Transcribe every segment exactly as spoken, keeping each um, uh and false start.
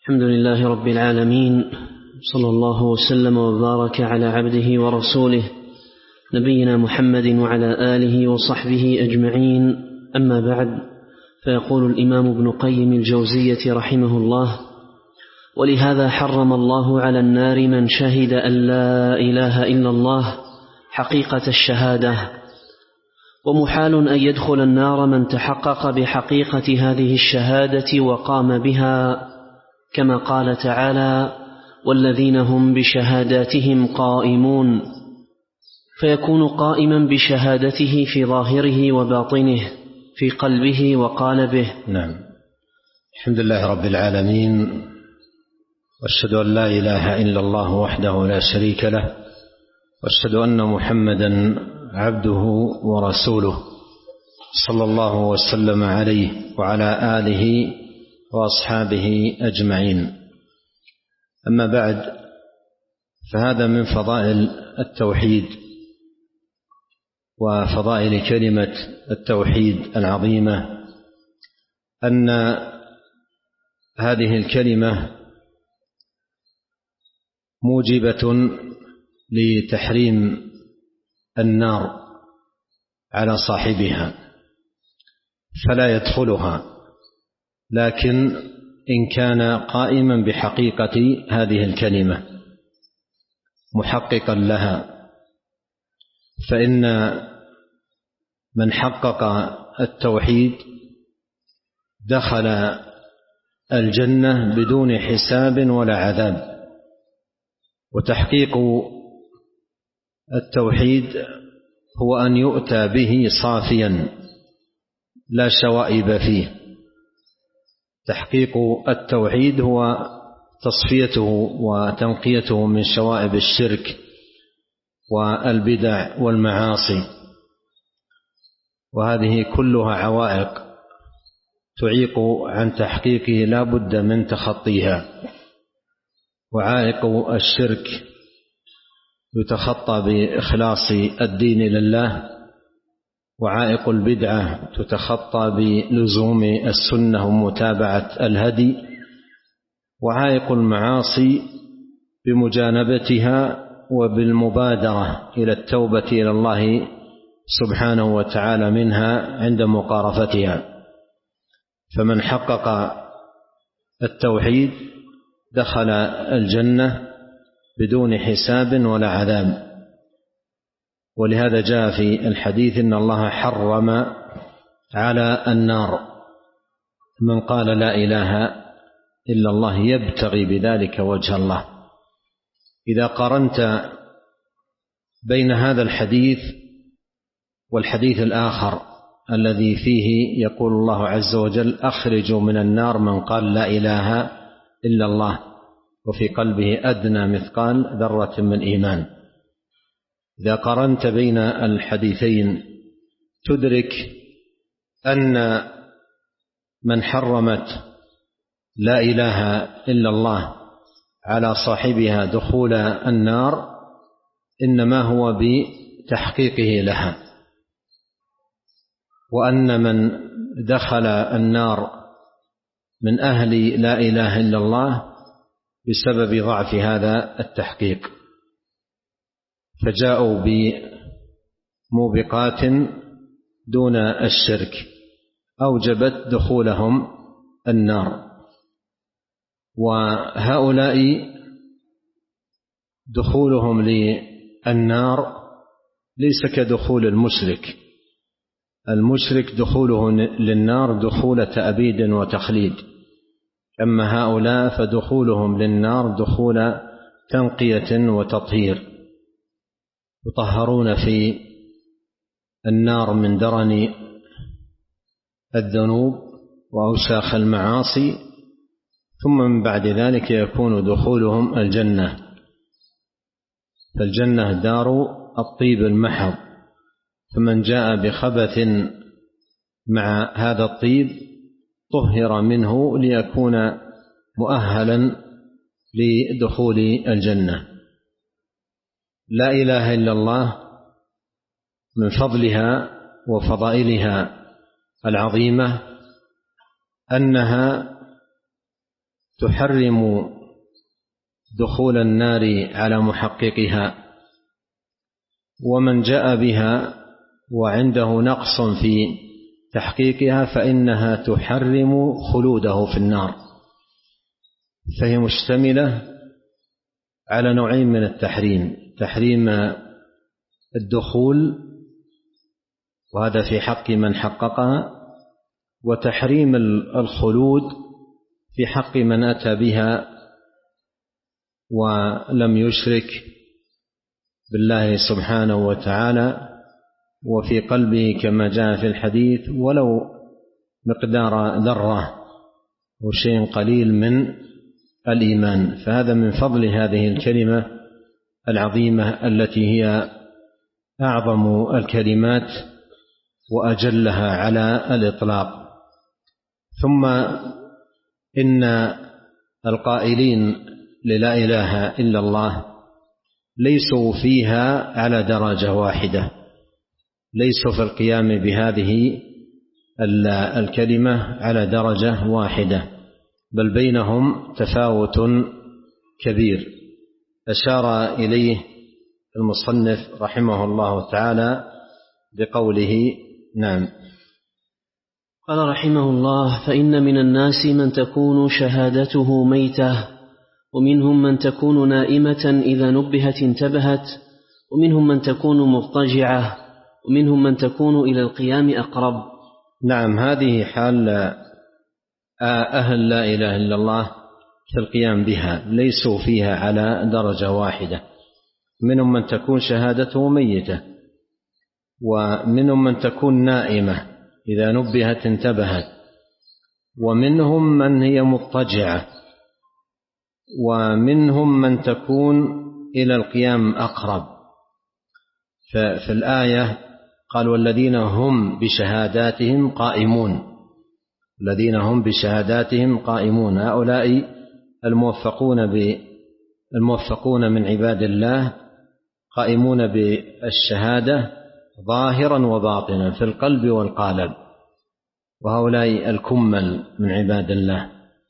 الحمد لله رب العالمين، صلى الله وسلم وبارك على عبده ورسوله نبينا محمد وعلى آله وصحبه أجمعين. أما بعد، فيقول الإمام ابن قيم الجوزية رحمه الله: ولهذا حرم الله على النار من شهد أن لا إله إلا الله حقيقة الشهادة، ومحال أن يدخل النار من تحقق بحقيقة هذه الشهادة وقام بها، كما قال تعالى: والذين هم بشهاداتهم قائمون، فيكون قائما بشهادته في ظاهره وباطنه، في قلبه وقالبه. نعم. الحمد لله رب العالمين، واشهد أن لا إله إلا الله وحده لا شريك له، واشهد أن محمدا عبده ورسوله، صلى الله وسلم عليه وعلى آله وأصحابه أجمعين. أما بعد، فهذا من فضائل التوحيد وفضائل كلمة التوحيد العظيمة، أن هذه الكلمة موجبة لتحريم النار على صاحبها فلا يدخلها، لكن إن كان قائما بحقيقة هذه الكلمة محققا لها، فإن من حقق التوحيد دخل الجنة بدون حساب ولا عذاب. وتحقيق التوحيد هو أن يؤتى به صافيا لا شوائب فيه. تحقيق التوحيد هو تصفيته وتنقيته من شوائب الشرك والبدع والمعاصي، وهذه كلها عوائق تعيق عن تحقيقه لا بد من تخطيها. وعائق الشرك يتخطى بإخلاص الدين لله، وعائق البدعة تتخطى بلزوم السنة ومتابعة الهدي، وعائق المعاصي بمجانبتها وبالمبادرة إلى التوبة إلى الله سبحانه وتعالى منها عند مقارفتها. فمن حقق التوحيد دخل الجنة بدون حساب ولا عذاب. ولهذا جاء في الحديث إن الله حرم على النار من قال لا إله إلا الله يبتغي بذلك وجه الله. إذا قارنت بين هذا الحديث والحديث الآخر الذي فيه يقول الله عز وجل: أخرجوا من النار من قال لا إله إلا الله وفي قلبه أدنى مثقال ذرة من إيمان، إذا قارنت بين الحديثين تدرك أن من حرمت لا إله إلا الله على صاحبها دخول النار إنما هو بتحقيقه لها، وأن من دخل النار من أهل لا إله إلا الله بسبب ضعف هذا التحقيق، فجاءوا بموبقات دون الشرك أوجبت دخولهم النار. وهؤلاء دخولهم للنار ليس كدخول المشرك. المشرك دخوله للنار دخول تأبيد وتخليد، أما هؤلاء فدخولهم للنار دخول تنقية وتطهير، يطهرون في النار من درن الذنوب وأوساخ المعاصي، ثم من بعد ذلك يكون دخولهم الجنة. فالجنة دار الطيب المحض، فمن جاء بخبث مع هذا الطيب طهر منه ليكون مؤهلا لدخول الجنة. لا إله إلا الله من فضلها وفضائلها العظيمة أنها تحرم دخول النار على محققها، ومن جاء بها وعنده نقص في تحقيقها فإنها تحرم خلوده في النار، فهي مشتملة على نوعين من التحريم: تحريم الدخول وهذا في حق من حققها، وتحريم الخلود في حق من أتى بها ولم يشرك بالله سبحانه وتعالى وفي قلبه كما جاء في الحديث ولو مقدار ذرة وشيء قليل من الإيمان. فهذا من فضل هذه الكلمة العظيمة التي هي أعظم الكلمات وأجلها على الإطلاق. ثم إن القائلين للا إله إلا الله ليسوا فيها على درجة واحدة، ليسوا في القيام بهذه الكلمة على درجة واحدة، بل بينهم تفاوت كبير أشار إليه المصنف رحمه الله تعالى بقوله: نعم. قال رحمه الله: فإن من الناس من تكون شهادته ميتة، ومنهم من تكون نائمة إذا نبهت انتبهت، ومنهم من تكون مضطجعة، ومنهم من تكون إلى القيام أقرب. نعم، هذه حال أهل لا إله إلا الله في القيام بها، ليسوا فيها على درجة واحدة. منهم من تكون شهادته ميتة، ومنهم من تكون نائمة إذا نبهت انتبهت، ومنهم من هي مضطجعة، ومنهم من تكون إلى القيام أقرب. ففي الآية قال: والذين هم بشهاداتهم قائمون، الذين هم بشهاداتهم قائمون، هؤلاء الموفقون الموفقون من عباد الله قائمون بالشهادة ظاهرا وباطنا في القلب والقالب، وهؤلاء الكمل من عباد الله.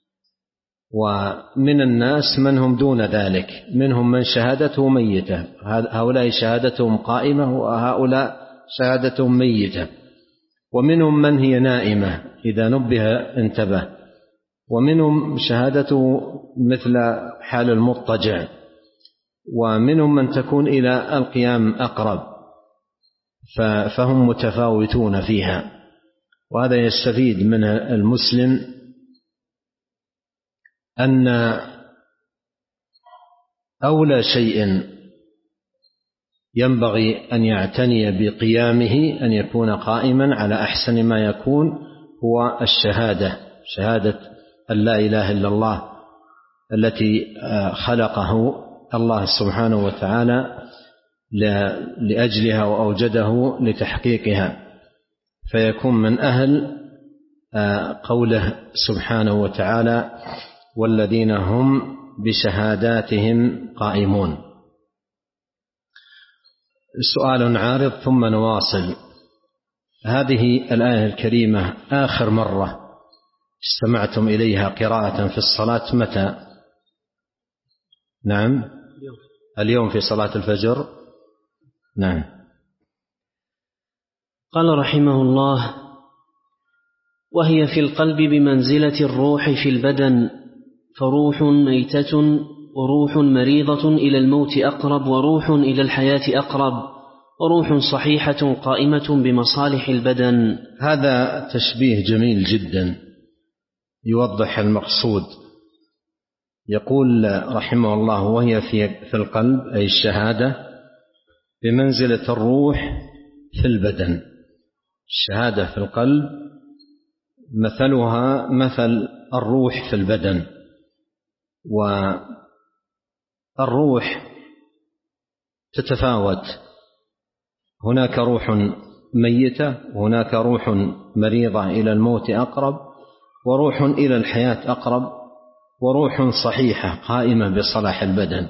ومن الناس من هم دون ذلك، منهم من شهادته ميتة، هؤلاء شهادتهم قائمة وهؤلاء شهادتهم ميتة. ومنهم من هي نائمة إذا نبه انتبه، ومنهم شهادته مثل حال المضطجع، ومنهم من تكون إلى القيام أقرب، فهم متفاوتون فيها. وهذا يستفيد من المسلم أن أولى شيء ينبغي أن يعتني بقيامه أن يكون قائما على أحسن ما يكون هو الشهادة، شهادة أن لا إله إلا الله التي خلقه الله سبحانه وتعالى لأجلها وأوجده لتحقيقها، فيكون من أهل قوله سبحانه وتعالى: والذين هم بشهاداتهم قائمون. سؤال عارض ثم نواصل. هذه الآية الكريمة آخر مرة استمعتم إليها قراءة في الصلاة متى؟ نعم، اليوم في صلاة الفجر. نعم. قال رحمه الله: وهي في القلب بمنزلة الروح في البدن، فروح ميتة وروح مريضة إلى الموت أقرب، وروح إلى الحياة أقرب، وروح صحيحة قائمة بمصالح البدن. هذا تشبيه جميل جدا يوضح المقصود. يقول رحمه الله: وهي في القلب أي الشهادة بمنزلة الروح في البدن. الشهادة في القلب مثلها مثل الروح في البدن، والروح تتفاوت، هناك روح ميتة، وهناك روح مريضة إلى الموت أقرب، وروح إلى الحياة أقرب، وروح صحيحة قائمة بصلاح البدن.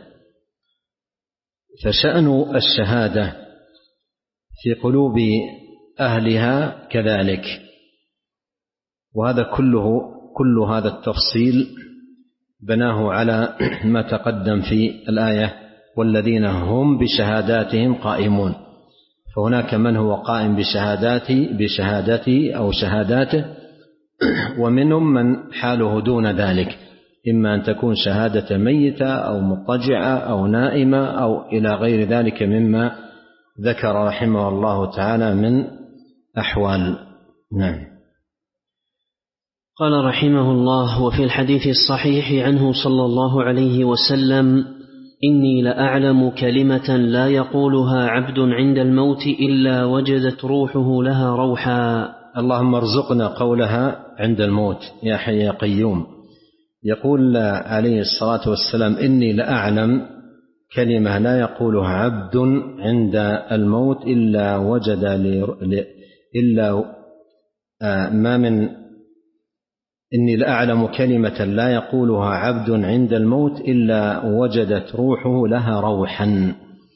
فشأن الشهادة في قلوب أهلها كذلك. وهذا كله كل هذا التفصيل بناه على ما تقدم في الآية والذين هم بشهاداتهم قائمون، فهناك من هو قائم بشهاداتي بشهادتي أو شهاداته، ومنهم من حاله دون ذلك، إما أن تكون شهادة ميتة أو مضطجعة أو نائمة أو إلى غير ذلك مما ذكر رحمه الله تعالى من أحوال. نعم. قال رحمه الله: وفي الحديث الصحيح عنه صلى الله عليه وسلم: إني لأعلم كلمة لا يقولها عبد عند الموت إلا وجدت روحه لها روحا. اللهم ارزقنا قولها عند الموت يا حي يا قيوم. يقول عليه الصلاة والسلام: إني لأعلم كلمة لا يقولها عبد عند الموت إلا وجد ل... إلا ما من إني لأعلم كلمة لا يقولها عبد عند الموت إلا وجدت روحه لها روحا.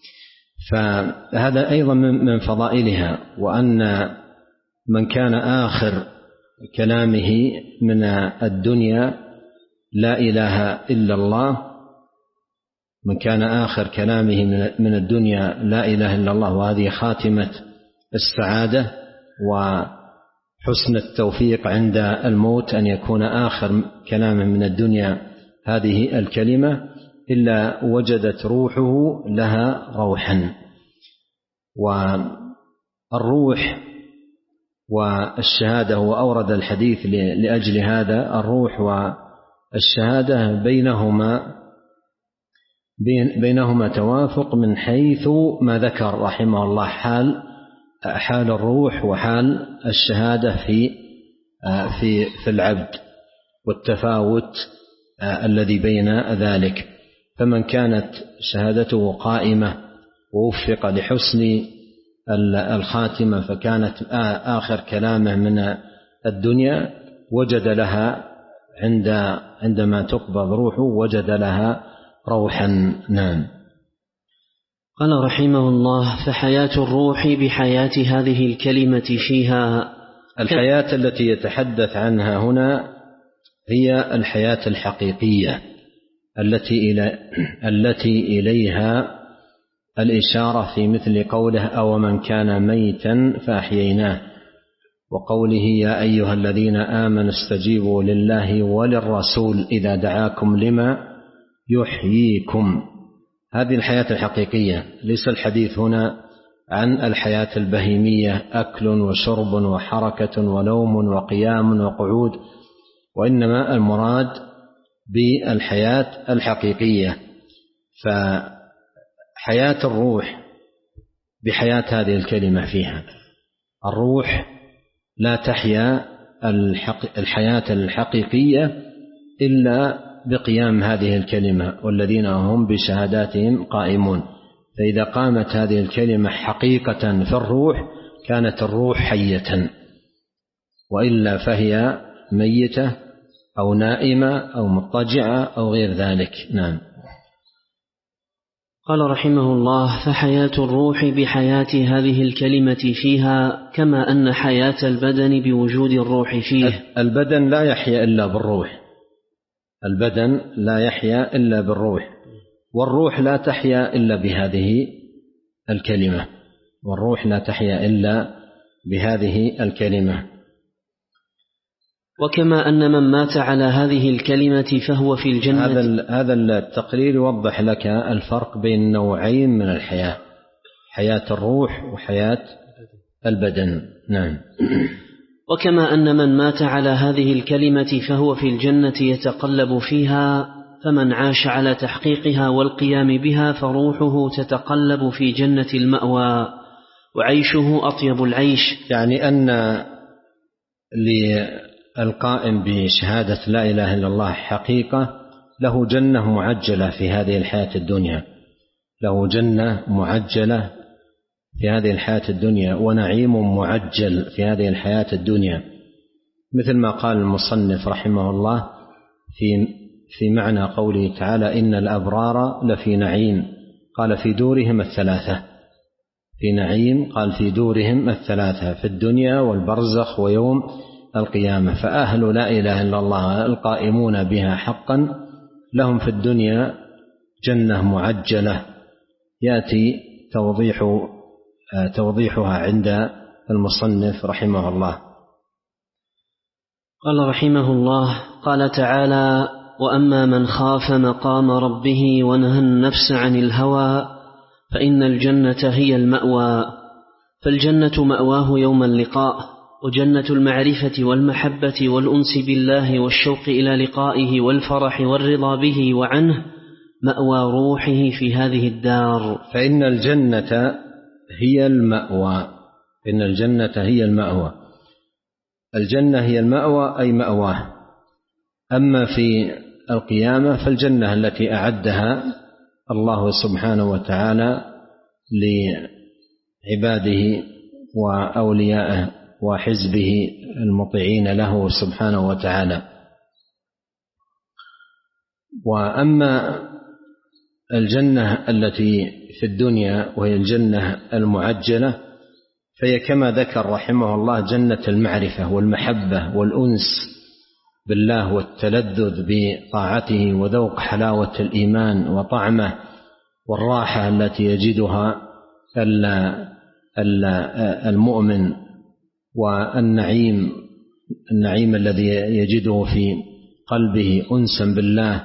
فهذا أيضا من فضائلها، وأن من كان آخر كلامه من الدنيا لا إله إلا الله، من كان آخر كلامه من الدنيا لا إله إلا الله، وهذه خاتمة السعادة وحسن التوفيق عند الموت، أن يكون آخر كلامه من الدنيا هذه الكلمة، إلا وجدت روحه لها روحا. والروح والشهادة، وأورد الحديث لأجل هذا، الروح والشهادة بينهما بينهما توافق من حيث ما ذكر رحمه الله حال حال الروح وحال الشهادة في في في العبد، والتفاوت الذي بين ذلك. فمن كانت شهادته قائمة ووفق لحسن الخاتمة فكانت آخر كلامه من الدنيا، وجد لها عند عندما تقبض روحه وجد لها روحا. نعم. قال رحمه الله: فحياة الروح بحياة هذه الكلمة فيها. الحياة التي يتحدث عنها هنا هي الحياة الحقيقية التي إلى التي إليها الإشارة في مثل قوله: أو من كان ميتا فأحييناه، وقوله: يا أيها الذين آمنوا استجيبوا لله وللرسول إذا دعاكم لما يحييكم. هذه الحياة الحقيقية. ليس الحديث هنا عن الحياة البهيمية، أكل وشرب وحركة ونوم وقيام وقعود، وإنما المراد بالحياة الحقيقية. فحياة الروح بحياة هذه الكلمة فيها. الروح لا تحيا الحياة الحقيقية إلا بقيام هذه الكلمة: والذين هم بشهاداتهم قائمون. فإذا قامت هذه الكلمة حقيقة في الروح كانت الروح حية، وإلا فهي ميتة أو نائمة أو مضطجعة أو غير ذلك. نعم. قال رحمه الله: فحياة الروح بحياة هذه الكلمة فيها، كما أن حياة البدن بوجود الروح فيه. البدن لا يحيا إلا بالروح، البدن لا يحيا إلا بالروح، والروح لا تحيا إلا بهذه الكلمة، والروح لا تحيا إلا بهذه الكلمة. وكما أن من مات على هذه الكلمة فهو في الجنة. هذا هذا التقرير يوضح لك الفرق بين نوعين من الحياة: حياة الروح وحياة البدن. نعم. وكما أن من مات على هذه الكلمة فهو في الجنة يتقلب فيها، فمن عاش على تحقيقها والقيام بها فروحه تتقلب في جنة المأوى، وعيشه أطيب العيش. يعني أن للقائم بشهادة لا إله إلا الله حقيقة له جنة معجلة في هذه الحياة الدنيا، له جنة معجلة في هذه الحياة الدنيا، ونعيم معجل في هذه الحياة الدنيا، مثل ما قال المصنف رحمه الله في في معنى قوله تعالى: إن الأبرار لفي نعيم، قال في دورهم الثلاثة. في نعيم قال في دورهم الثلاثة، في الدنيا والبرزخ ويوم القيامة. فأهل لا إله إلا الله القائمون بها حقا لهم في الدنيا جنة معجلة يأتي توضيح توضيحها عند المصنف رحمه الله. قال رحمه الله: قال تعالى: وأما من خاف مقام ربه ونهى النفس عن الهوى فإن الجنة هي المأوى. فالجنة مأواه يوم اللقاء، وجنة المعرفة والمحبة والأنس بالله والشوق إلى لقائه والفرح والرضا به وعنه مأوى روحه في هذه الدار. فإن الجنة هي المأوى، إن الجنة هي المأوى. الجنة هي المأوى أي مأواه. أما في القيامة فالجنة التي أعدها الله سبحانه وتعالى لعباده وأوليائه وحزبه المطيعين له سبحانه وتعالى. وأما الجنة التي في الدنيا وهي الجنة المعجلة فهي كما ذكر رحمه الله جنة المعرفة والمحبة والأنس بالله والتلذذ بطاعته وذوق حلاوة الإيمان وطعمه والراحة التي يجدها المؤمن والنعيم النعيم الذي يجده في قلبه أنسا بالله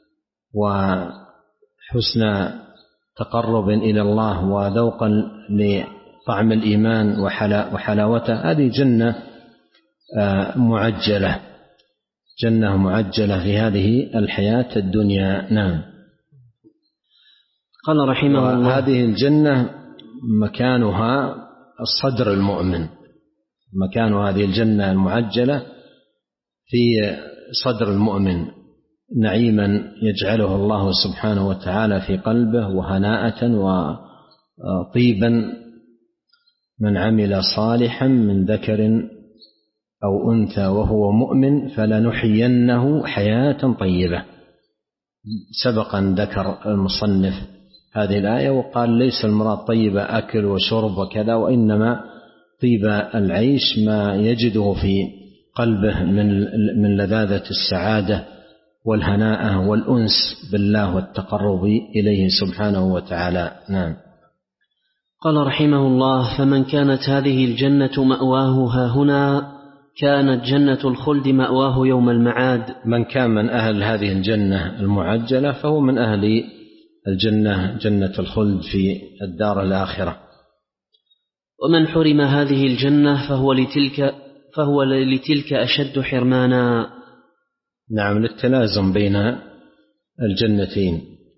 وحسن تقرب إلى الله وذوقا لطعم الإيمان وحلاوته. هذه جنة معجلة، جنة معجلة في هذه الحياة الدنيا. نعم. قال رحمه الله: هذه الجنة مكانها الصدر المؤمن، مكان هذه الجنة المعجلة في صدر المؤمن، نعيما يجعله الله سبحانه وتعالى في قلبه وهناءة وطيبا. من عمل صالحا من ذكر أو أنثى وهو مؤمن فلنحيينه حياة طيبة. سبق أن ذكر المصنف هذه الآية وقال ليس المراد طيبة أكل وشرب وكذا، وإنما طيب العيش ما يجده في قلبه من من لذاذة السعادة والهناءة والأنس بالله والتقرب إليه سبحانه وتعالى. نعم. قال رحمه الله: فمن كانت هذه الجنة مأواه هاهنا كانت جنة الخلد مأواه يوم المعاد. من كان من أهل هذه الجنة المعجلة فهو من أهل الجنة جنة الخلد في الدار الآخرة. ومن حرم هذه الجنة فهو لتلك فهو لتلك أشد حرمانا. نعم، للتلازم بين الجنتين.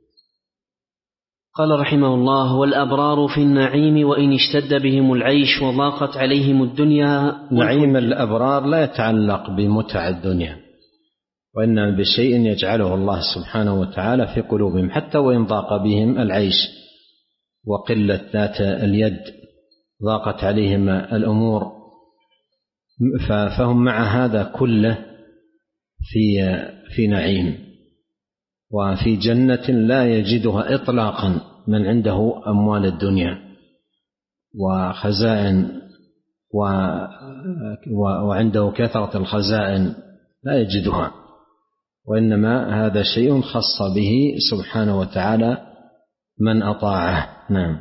قال رحمه الله: والأبرار في النعيم وإن اشتد بهم العيش وضاقت عليهم الدنيا. نعيم الأبرار لا يتعلق بمتع الدنيا، وإنما بشيء يجعله الله سبحانه وتعالى في قلوبهم، حتى وإن ضاق بهم العيش وقلة ذات اليد، ضاقت عليهم الأمور، فهم مع هذا كله في في نعيم وفي جنة لا يجدها إطلاقا من عنده أموال الدنيا وخزائن وعنده كثرة الخزائن لا يجدها، وإنما هذا شيء خص به سبحانه وتعالى من أطاعه. نعم.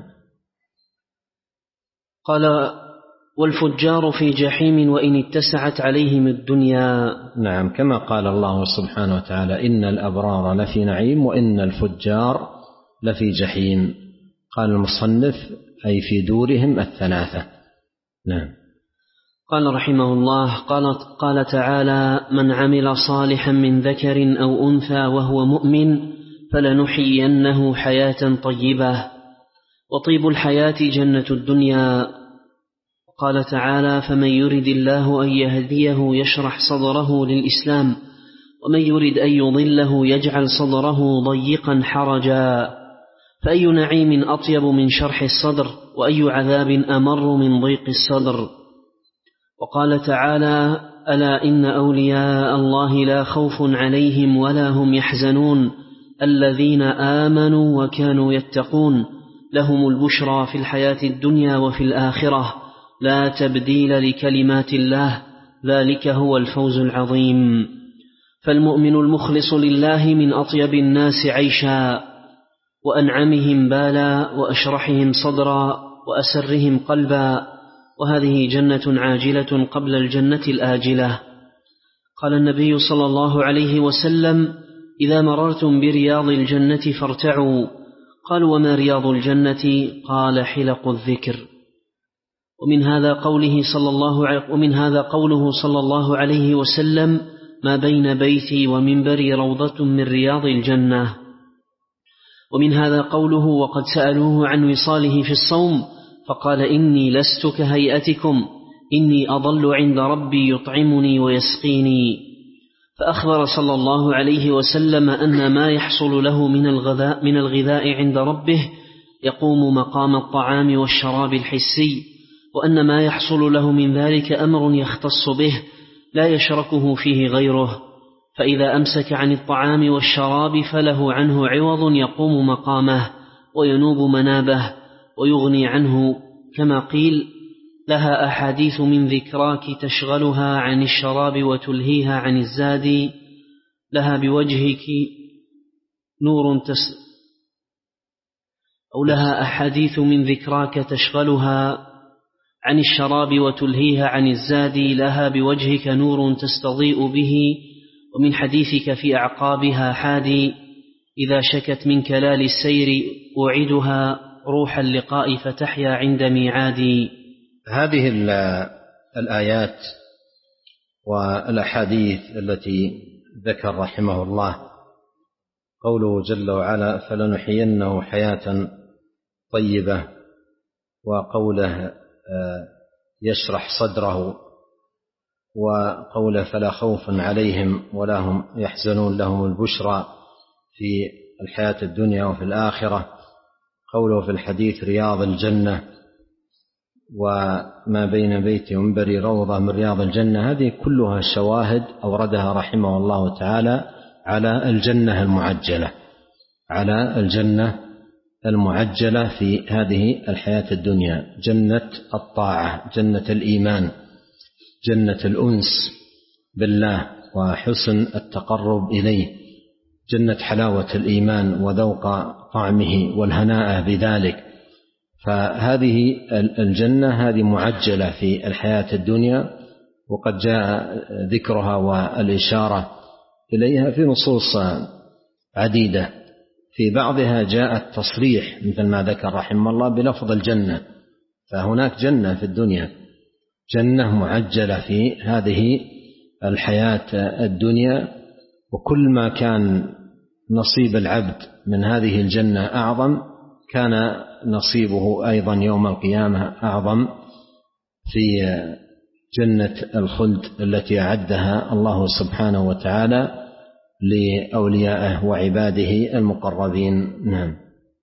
قال: والفجار في جحيم وإن اتسعت عليهم الدنيا. نعم، كما قال الله سبحانه وتعالى: إن الأبرار لفي نعيم وإن الفجار لفي جحيم. قال المصنف: أي في دورهم الثلاثة. نعم. قال رحمه الله: قال, قال تعالى: من عمل صالحا من ذكر أو أنثى وهو مؤمن فلنحيينه حياة طيبة، وطيب الحياة جنة الدنيا. قال تعالى: فمن يرد الله أن يهديه يشرح صدره للإسلام، ومن يرد أن يضله يجعل صدره ضيقا حرجا. فأي نعيم أطيب من شرح الصدر، وأي عذاب أمر من ضيق الصدر. وقال تعالى: ألا إن أولياء الله لا خوف عليهم ولا هم يحزنون الذين آمنوا وكانوا يتقون لهم البشرى في الحياة الدنيا وفي الآخرة لا تبديل لكلمات الله ذلك هو الفوز العظيم. فالمؤمن المخلص لله من أطيب الناس عيشا وأنعمهم بالا وأشرحهم صدرا وأسرهم قلبا، وهذه جنة عاجلة قبل الجنة الآجلة. قال النبي صلى الله عليه وسلم: إذا مررتم برياض الجنة فارتعوا. قالوا: وما رياض الجنة؟ قال: حلق الذكر. ومن هذا قوله صلى الله عليه ومن هذا قوله صلى الله عليه وسلم: ما بين بيتي ومنبري روضة من رياض الجنة. ومن هذا قوله: وقد سألوه عن وصاله في الصوم فقال: إني لست كهيئتكم، إني أظل عند ربي يطعمني ويسقيني. فأخبر صلى الله عليه وسلم أن ما يحصل له من الغذاء, من الغذاء عند ربه يقوم مقام الطعام والشراب الحسي، وأن ما يحصل له من ذلك أمر يختص به لا يشركه فيه غيره، فإذا أمسك عن الطعام والشراب فله عنه عوض يقوم مقامه وينوب منابه ويغني عنه، كما قيل: لها أحاديث من ذكراك تشغلها عن الشراب وتلهيها عن الزاد، لها بوجهك نور تس أو لها أحاديث من ذكراك تشغلها عن الشراب وتلهيها عن الزاد، لها بوجهك نور تستضيء به، ومن حديثك في أعقابها حادي، إذا شكت من كلال السير أعيدها روح اللقاء فتحيا عند ميعادي. هذه الآيات والأحاديث التي ذكر رحمه الله قوله جل وعلا: فلنحيينه حياة طيبة، وقوله يشرح صدره، وقوله فلا خوف عليهم ولا هم يحزنون لهم البشرى في الحياة الدنيا وفي الآخرة، قوله في الحديث رياض الجنة، وما بين بيتي ومنبري روضة من رياض الجنة، هذه كلها شواهد أوردها رحمه الله تعالى على الجنة المعجلة على الجنة المعجلة في هذه الحياة الدنيا، جنة الطاعة، جنة الإيمان، جنة الأنس بالله وحسن التقرب إليه، جنة حلاوة الإيمان وذوق طعمه والهناء بذلك. فهذه الجنة هذه معجلة في الحياة الدنيا، وقد جاء ذكرها والإشارة إليها في نصوص عديدة، في بعضها جاء التصريح مثل ما ذكر رحمه الله بلفظ الجنة، فهناك جنة في الدنيا، جنة معجلة في هذه الحياة الدنيا، وكل ما كان نصيب العبد من هذه الجنة أعظم كان نصيبه أيضا يوم القيامة أعظم في جنة الخلد التي أعدها الله سبحانه وتعالى لأوليائه وعباده المقربين. نعم.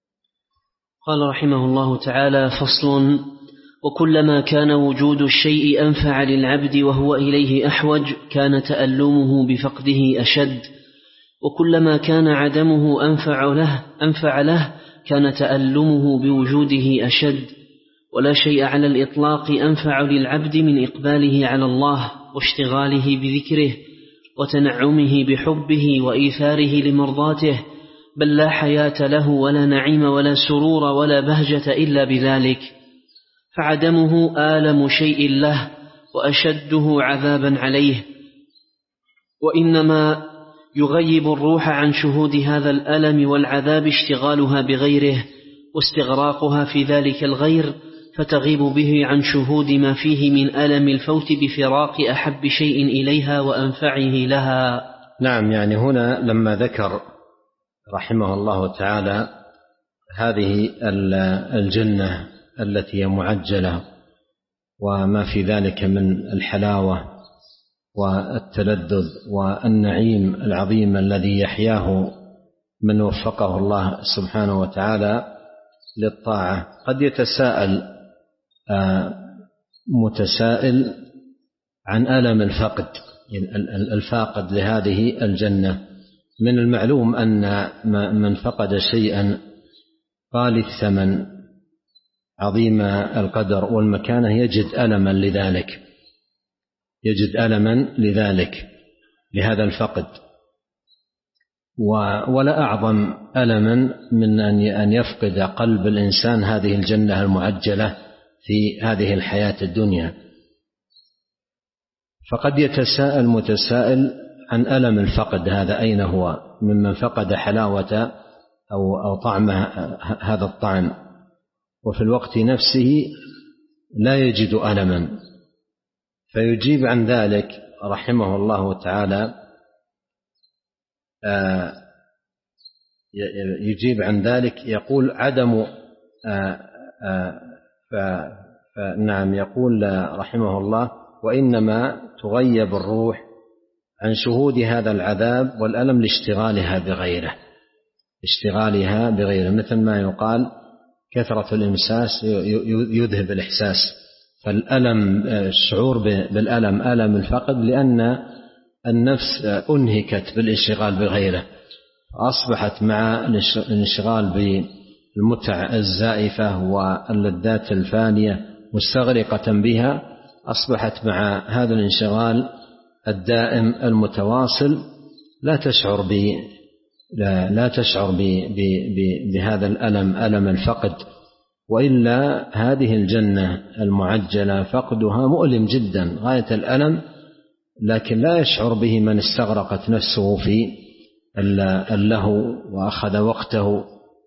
قال رحمه الله تعالى: فصل: وكلما كان وجود الشيء أنفع للعبد وهو إليه أحوج كان تألمه بفقده أشد، وكلما كان عدمه أنفع له, أنفع له كان تألمه بوجوده أشد، ولا شيء على الإطلاق أنفع للعبد من إقباله على الله واشتغاله بذكره وتنعمه بحبه وإيثاره لمرضاته، بل لا حياة له ولا نعيم ولا سرور ولا بهجة إلا بذلك، فعدمه آلم شيء له وأشده عذابا عليه، وإنما يغيب الروح عن شهود هذا الألم والعذاب اشتغالها بغيره واستغراقها في ذلك الغير، فتغيب به عن شهود ما فيه من ألم الفوت بفراق أحب شيء إليها وأنفعه لها. نعم، يعني هنا لما ذكر رحمه الله تعالى هذه الجنة التي هي معجلة وما في ذلك من الحلاوة والتلذذ والنعيم العظيم الذي يحياه من وفقه الله سبحانه وتعالى للطاعة، قد يتساءل متسائل عن ألم الفقد الفاقد لهذه الجنة. من المعلوم أن من فقد شيئا غالي الثمن عظيم القدر والمكانة يجد ألما لذلك يجد ألما لذلك لهذا الفقد، ولا أعظم ألما من أن يفقد قلب الإنسان هذه الجنة المعجلة في هذه الحياة الدنيا. فقد يتساءل متسائل عن ألم الفقد هذا، أين هو ممن فقد حلاوة أو أو طعم هذا الطعم وفي الوقت نفسه لا يجد ألما؟ فيجيب عن ذلك رحمه الله تعالى، يجيب عن ذلك يقول عدم فنعم يقول رحمه الله: وإنما تغيب الروح عن شهود هذا العذاب والألم لاشتغالها بغيره اشتغالها بغيره مثل ما يقال كثرة الإمساس يذهب الإحساس. فالألم، الشعور بالألم، ألم الفقد، لأن النفس أنهكت بالاشتغال بغيره، أصبحت مع الانشغال بالمتع الزائفة واللذات الفانية مستغرقة بها، أصبحت مع هذا الانشغال الدائم المتواصل لا تشعر ب لا, لا تشعر ب ب ب بهذا الألم، ألم الفقد. وإلا هذه الجنة المعجلة فقدها مؤلم جدا غاية الألم، لكن لا يشعر به من استغرقت نفسه في اللهو وأخذ وقته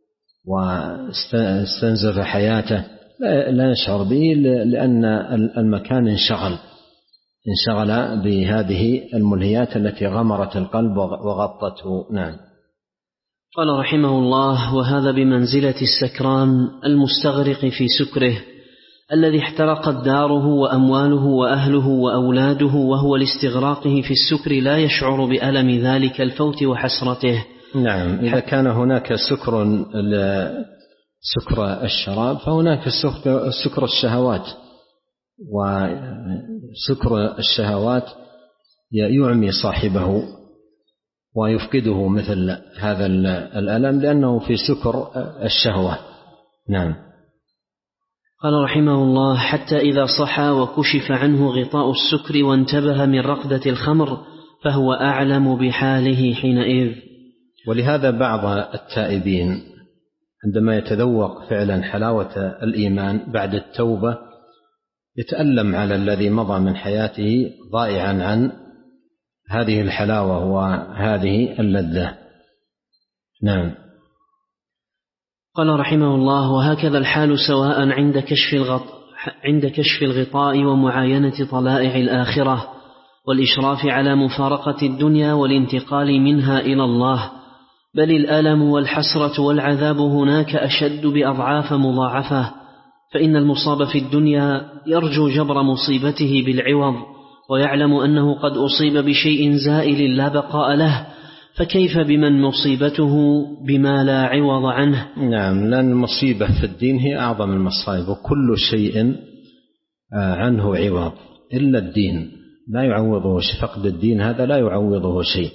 واستنزف حياته، لا يشعر به لأن المكان انشغل انشغل بهذه الملهيات التي غمرت القلب وغطته. نعم. قال رحمه الله: وهذا بمنزلة السكران المستغرق في سكره الذي احترقت داره وأمواله وأهله وأولاده، وهو لاستغراقه في السكر لا يشعر بألم ذلك الفوت وحسرته. نعم. إذا كان هناك سكر سكر الشراب فهناك سكر الشهوات، وسكر الشهوات يعمي صاحبه ويفقده مثل هذا الألم لأنه في سكر الشهوة. نعم. قال رحمه الله: حتى إذا صحى وكشف عنه غطاء السكر وانتبه من رقدة الخمر فهو أعلم بحاله حينئذ. ولهذا بعض التائبين عندما يتذوق فعلا حلاوة الإيمان بعد التوبة يتألم على الذي مضى من حياته ضائعا عن هذه الحلاوة وهذه اللذة. نعم. قال رحمه الله: وهكذا الحال سواء عند كشف الغط... عند كشف الغطاء ومعاينة طلائع الآخرة والإشراف على مفارقة الدنيا والانتقال منها إلى الله، بل الألم والحسرة والعذاب هناك أشد بأضعاف مضاعفة، فإن المصاب في الدنيا يرجو جبر مصيبته بالعوض ويعلم أنه قد أصيب بشيء زائل لا بقاء له، فكيف بمن مصيبته بما لا عوض عنه؟ نعم. لأن المصيبة في الدين هي أعظم المصائب، وكل شيء عنه عوض إلا الدين، لا يعوضه شيء. فقد الدين هذا لا يعوضه شيء.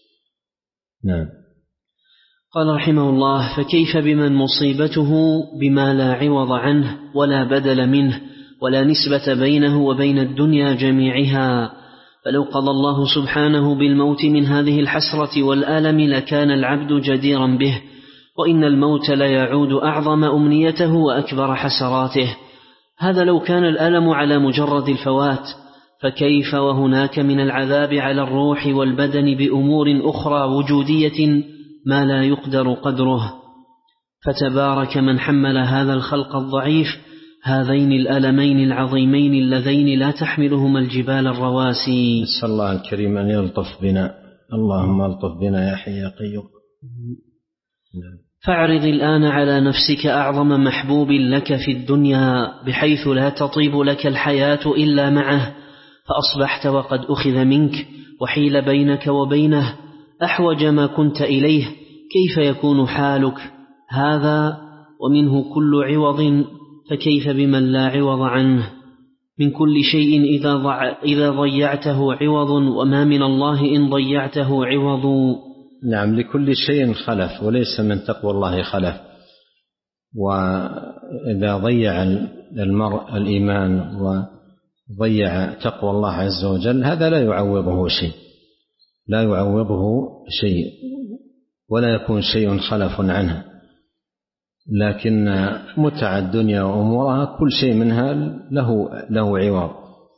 نعم. قال رحمه الله: فكيف بمن مصيبته بما لا عوض عنه ولا بدل منه ولا نسبة بينه وبين الدنيا جميعها؟ فلو قضى الله سبحانه بالموت من هذه الحسرة والآلم لكان العبد جديرا به، وإن الموت لا يعود أعظم أمنيته وأكبر حسراته. هذا لو كان الألم على مجرد الفوات، فكيف وهناك من العذاب على الروح والبدن بأمور أخرى وجودية ما لا يقدر قدره. فتبارك من حمل هذا الخلق الضعيف هذين الألمين العظيمين اللذين لا تحملهما الجبال الرواسي. نسأل الله الكريم أن يلطف بنا. اللهم الطف بنا يا حي يا قيوم. فاعرض الآن على نفسك أعظم محبوب لك في الدنيا بحيث لا تطيب لك الحياة إلا معه، فأصبحت وقد أخذ منك وحيل بينك وبينه أحوج ما كنت إليه، كيف يكون حالك؟ هذا ومنه كل عوض، فكيف بمن لا عوض عنه؟ من كل شيء إذا, ضع إذا ضيعته عوض، وما من الله إن ضيعته عوض. نعم. لكل شيء خلف، وليس من تقوى الله خلف. وإذا ضيع المرء الإيمان وضيع تقوى الله عز وجل هذا لا يعوضه شيء، لا يعوضه شيء. ولا يكون شيء خلف عنها. لكن متع الدنيا وأمورها كل شيء منها له له عوض،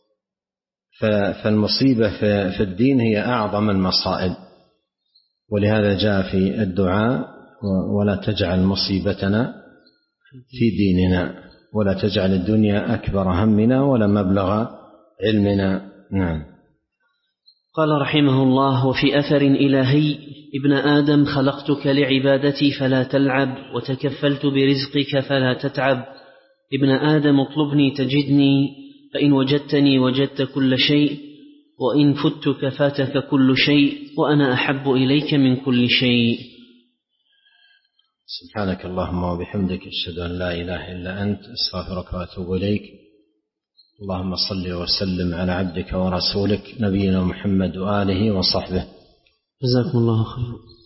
فالمصيبة في الدين هي أعظم المصائب، ولهذا جاء في الدعاء: ولا تجعل مصيبتنا في ديننا، ولا تجعل الدنيا أكبر همنا ولا مبلغ علمنا. نعم. قال رحمه الله: وفي أثر إلهي: ابن آدم خلقتك لعبادتي فلا تلعب، وتكفلت برزقك فلا تتعب. ابن آدم اطلبني تجدني، فإن وجدتني وجدت كل شيء، وإن فتك فاتك كل شيء، وأنا أحب إليك من كل شيء. سبحانك اللهم وبحمدك، أشهد أن لا إله إلا أنت، أستغفرك وأتوب إليك. اللهم صل وسلم على عبدك ورسولك نبينا محمد وآله وصحبه. جزاكم الله خيرا.